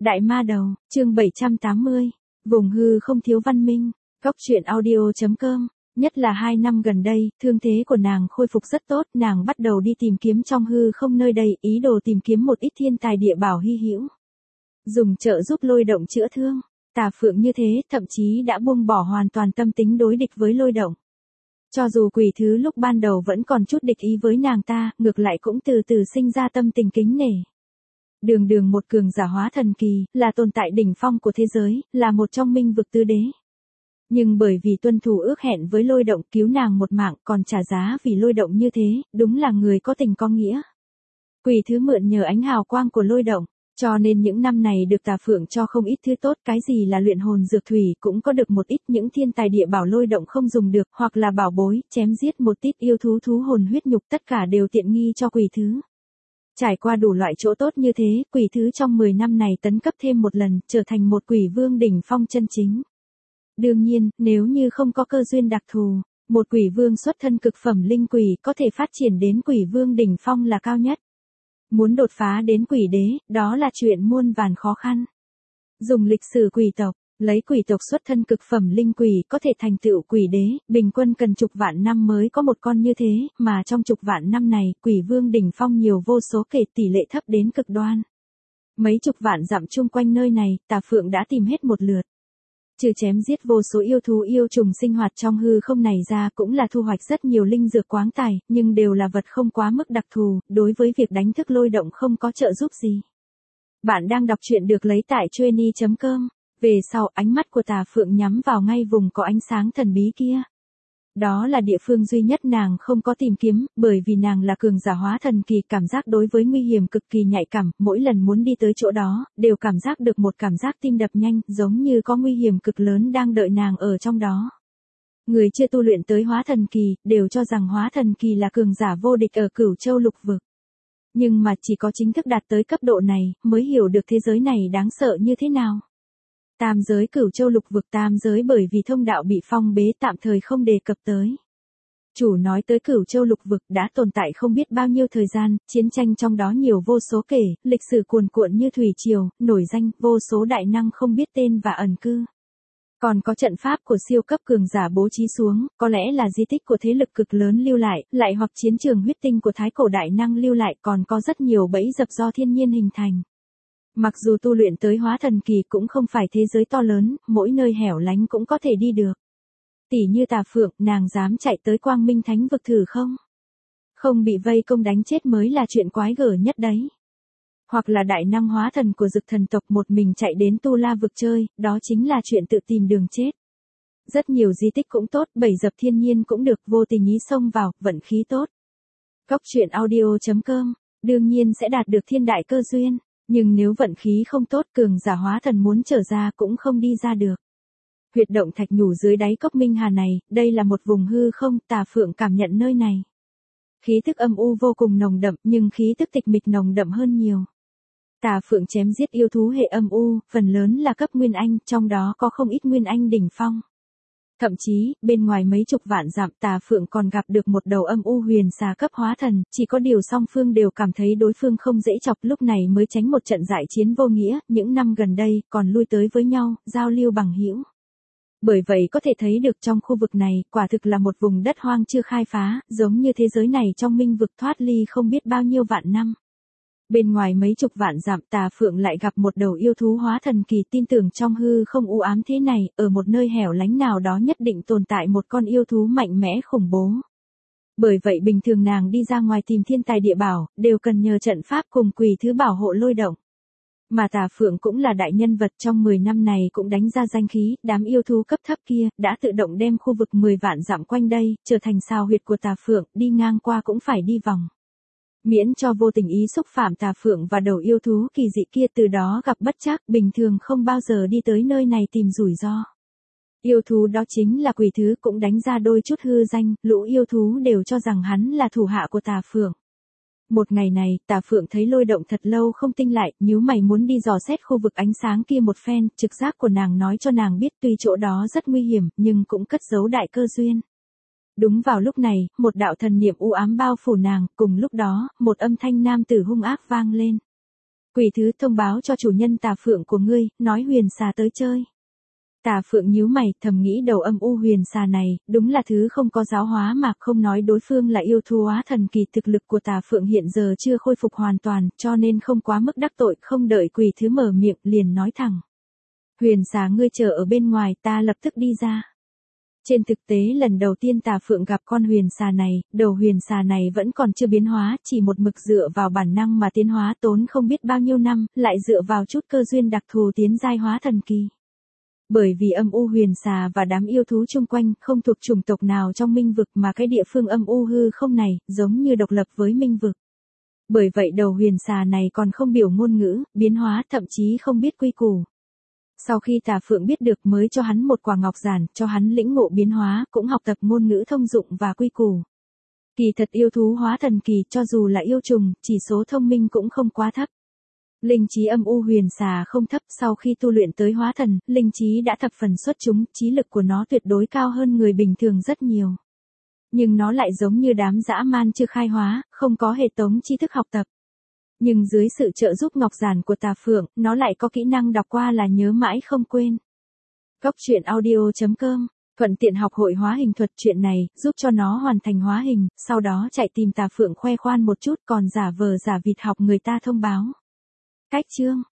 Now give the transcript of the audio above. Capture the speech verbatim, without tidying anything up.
Đại ma đầu, chương bảy trăm tám mươi, vùng hư không thiếu văn minh, góc truyện audio chấm com, nhất là hai năm gần đây, thương thế của nàng khôi phục rất tốt, nàng bắt đầu đi tìm kiếm trong hư không nơi đây, ý đồ tìm kiếm một ít thiên tài địa bảo hy hữu. Dùng trợ giúp lôi động chữa thương, Tà Phượng như thế, thậm chí đã buông bỏ hoàn toàn tâm tính đối địch với lôi động. Cho dù quỷ thứ lúc ban đầu vẫn còn chút địch ý với nàng ta, ngược lại cũng từ từ sinh ra tâm tình kính nể. Đường đường một cường giả hóa thần kỳ, là tồn tại đỉnh phong của thế giới, là một trong minh vực tứ đế. Nhưng bởi vì tuân thủ ước hẹn với lôi động cứu nàng một mạng còn trả giá vì lôi động như thế, đúng là người có tình có nghĩa. Quỷ thứ mượn nhờ ánh hào quang của lôi động, cho nên những năm này được Tà Phượng cho không ít thứ tốt, cái gì là luyện hồn dược thủy cũng có được một ít, những thiên tài địa bảo lôi động không dùng được, hoặc là bảo bối, chém giết một ít yêu thú thú hồn huyết nhục, tất cả đều tiện nghi cho quỷ thứ. Trải qua đủ loại chỗ tốt như thế, quỷ thứ trong mười năm này tấn cấp thêm một lần, trở thành một quỷ vương đỉnh phong chân chính. Đương nhiên, nếu như không có cơ duyên đặc thù, một quỷ vương xuất thân cực phẩm linh quỷ có thể phát triển đến quỷ vương đỉnh phong là cao nhất. Muốn đột phá đến quỷ đế, đó là chuyện muôn vàn khó khăn. Dùng lịch sử quỷ tộc, lấy quỷ tộc xuất thân cực phẩm linh quỷ có thể thành tựu quỷ đế, bình quân cần chục vạn năm mới có một con như thế, mà trong chục vạn năm này, quỷ vương đỉnh phong nhiều vô số kể, tỷ lệ thấp đến cực đoan. Mấy chục vạn dặm chung quanh nơi này, Tà Phượng đã tìm hết một lượt. Trừ chém giết vô số yêu thú yêu trùng sinh hoạt trong hư không này ra, cũng là thu hoạch rất nhiều linh dược quáng tài, nhưng đều là vật không quá mức đặc thù, đối với việc đánh thức lôi động không có trợ giúp gì. Bạn đang đọc truyện được lấy tại chueny chấm com. Về sau, ánh mắt của Tà Phượng nhắm vào ngay vùng có ánh sáng thần bí kia. Đó là địa phương duy nhất nàng không có tìm kiếm, bởi vì nàng là cường giả hóa thần kỳ, cảm giác đối với nguy hiểm cực kỳ nhạy cảm, mỗi lần muốn đi tới chỗ đó, đều cảm giác được một cảm giác tim đập nhanh, giống như có nguy hiểm cực lớn đang đợi nàng ở trong đó. Người chưa tu luyện tới hóa thần kỳ, đều cho rằng hóa thần kỳ là cường giả vô địch ở Cửu Châu lục vực. Nhưng mà chỉ có chính thức đạt tới cấp độ này, mới hiểu được thế giới này đáng sợ như thế nào. Tam giới Cửu Châu lục vực, tam giới bởi vì thông đạo bị phong bế tạm thời không đề cập tới. Chủ nói tới Cửu Châu lục vực đã tồn tại không biết bao nhiêu thời gian, chiến tranh trong đó nhiều vô số kể, lịch sử cuồn cuộn như thủy triều, nổi danh, vô số đại năng không biết tên và ẩn cư. Còn có trận pháp của siêu cấp cường giả bố trí xuống, có lẽ là di tích của thế lực cực lớn lưu lại, lại hoặc chiến trường huyết tinh của thái cổ đại năng lưu lại, còn có rất nhiều bẫy dập do thiên nhiên hình thành. Mặc dù tu luyện tới hóa thần kỳ cũng không phải thế giới to lớn, mỗi nơi hẻo lánh cũng có thể đi được. Tỷ như Tà Phượng, nàng dám chạy tới Quang Minh Thánh vực thử không? Không bị vây công đánh chết mới là chuyện quái gở nhất đấy. Hoặc là đại năng hóa thần của Dực thần tộc một mình chạy đến Tu La vực chơi, đó chính là chuyện tự tìm đường chết. Rất nhiều di tích cũng tốt, bẫy dập thiên nhiên cũng được, vô tình ý xông vào, vận khí tốt. Góc truyện audio chấm com, đương nhiên sẽ đạt được thiên đại cơ duyên. Nhưng nếu vận khí không tốt, cường giả hóa thần muốn trở ra cũng không đi ra được. Huyệt động thạch nhủ dưới đáy cốc Minh Hà này, đây là một vùng hư không, Tà Phượng cảm nhận nơi này. Khí tức âm u vô cùng nồng đậm, nhưng khí tức tịch mịch nồng đậm hơn nhiều. Tà Phượng chém giết yêu thú hệ âm u, phần lớn là cấp Nguyên Anh, trong đó có không ít Nguyên Anh đỉnh phong. Thậm chí, bên ngoài mấy chục vạn dặm, Tà Phượng còn gặp được một đầu âm u huyền xà cấp hóa thần, chỉ có điều song phương đều cảm thấy đối phương không dễ chọc, lúc này mới tránh một trận dại chiến vô nghĩa, những năm gần đây, còn lui tới với nhau, giao lưu bằng hữu. Bởi vậy có thể thấy được trong khu vực này, quả thực là một vùng đất hoang chưa khai phá, giống như thế giới này trong minh vực thoát ly không biết bao nhiêu vạn năm. Bên ngoài mấy chục vạn dặm, Tà Phượng lại gặp một đầu yêu thú hóa thần kỳ, tin tưởng trong hư không u ám thế này, ở một nơi hẻo lánh nào đó nhất định tồn tại một con yêu thú mạnh mẽ khủng bố. Bởi vậy bình thường nàng đi ra ngoài tìm thiên tài địa bảo, đều cần nhờ trận pháp cùng quỷ thứ bảo hộ lôi động. Mà Tà Phượng cũng là đại nhân vật trong mười năm này cũng đánh ra danh khí, đám yêu thú cấp thấp kia, đã tự động đem khu vực mười vạn dặm quanh đây, trở thành sao huyệt của Tà Phượng, đi ngang qua cũng phải đi vòng. Miễn cho vô tình ý xúc phạm Tà Phượng và đầu yêu thú kỳ dị kia, từ đó gặp bất trắc, bình thường không bao giờ đi tới nơi này tìm rủi ro. Yêu thú đó chính là quỷ thứ, cũng đánh ra đôi chút hư danh, lũ yêu thú đều cho rằng hắn là thủ hạ của Tà Phượng. Một ngày này, Tà Phượng thấy lôi động thật lâu không tinh lại, nhíu mày muốn đi dò xét khu vực ánh sáng kia một phen, trực giác của nàng nói cho nàng biết tuy chỗ đó rất nguy hiểm, nhưng cũng cất giấu đại cơ duyên. Đúng vào lúc này, một đạo thần niệm u ám bao phủ nàng, cùng lúc đó, một âm thanh nam tử hung ác vang lên. Quỷ thứ thông báo cho chủ nhân Tà Phượng của ngươi, nói huyền xà tới chơi. Tà Phượng nhíu mày, thầm nghĩ đầu âm u huyền xà này, đúng là thứ không có giáo hóa mà không nói đối phương là yêu thú hóa thần kỳ, thực lực của Tà Phượng hiện giờ chưa khôi phục hoàn toàn, cho nên không quá mức đắc tội, không đợi quỷ thứ mở miệng, liền nói thẳng. Huyền xà ngươi chờ ở bên ngoài, ta lập tức đi ra. Trên thực tế lần đầu tiên Tà Phượng gặp con huyền xà này, đầu huyền xà này vẫn còn chưa biến hóa, chỉ một mực dựa vào bản năng mà tiến hóa, tốn không biết bao nhiêu năm, lại dựa vào chút cơ duyên đặc thù tiến giai hóa thần kỳ. Bởi vì âm u huyền xà và đám yêu thú chung quanh không thuộc chủng tộc nào trong minh vực, mà cái địa phương âm u hư không này giống như độc lập với minh vực. Bởi vậy đầu huyền xà này còn không biểu ngôn ngữ, biến hóa, thậm chí không biết quy củ. Sau khi Tà Phượng biết được mới cho hắn một quả ngọc giản, cho hắn lĩnh ngộ biến hóa, cũng học tập ngôn ngữ thông dụng và quy củ. Kỳ thật yêu thú hóa thần kỳ, cho dù là yêu trùng, chỉ số thông minh cũng không quá thấp. Linh trí âm u huyền xà không thấp, sau khi tu luyện tới hóa thần, linh trí đã thập phần xuất chúng, trí lực của nó tuyệt đối cao hơn người bình thường rất nhiều. Nhưng nó lại giống như đám dã man chưa khai hóa, không có hệ thống tri thức học tập. Nhưng dưới sự trợ giúp ngọc giản của Tà Phượng, nó lại có kỹ năng đọc qua là nhớ mãi không quên. Góc truyện audio chấm com, thuận tiện học hội hóa hình thuật, chuyện này giúp cho nó hoàn thành hóa hình, sau đó chạy tìm Tà Phượng khoe khoan một chút, còn giả vờ giả vịt học người ta thông báo. Cách chương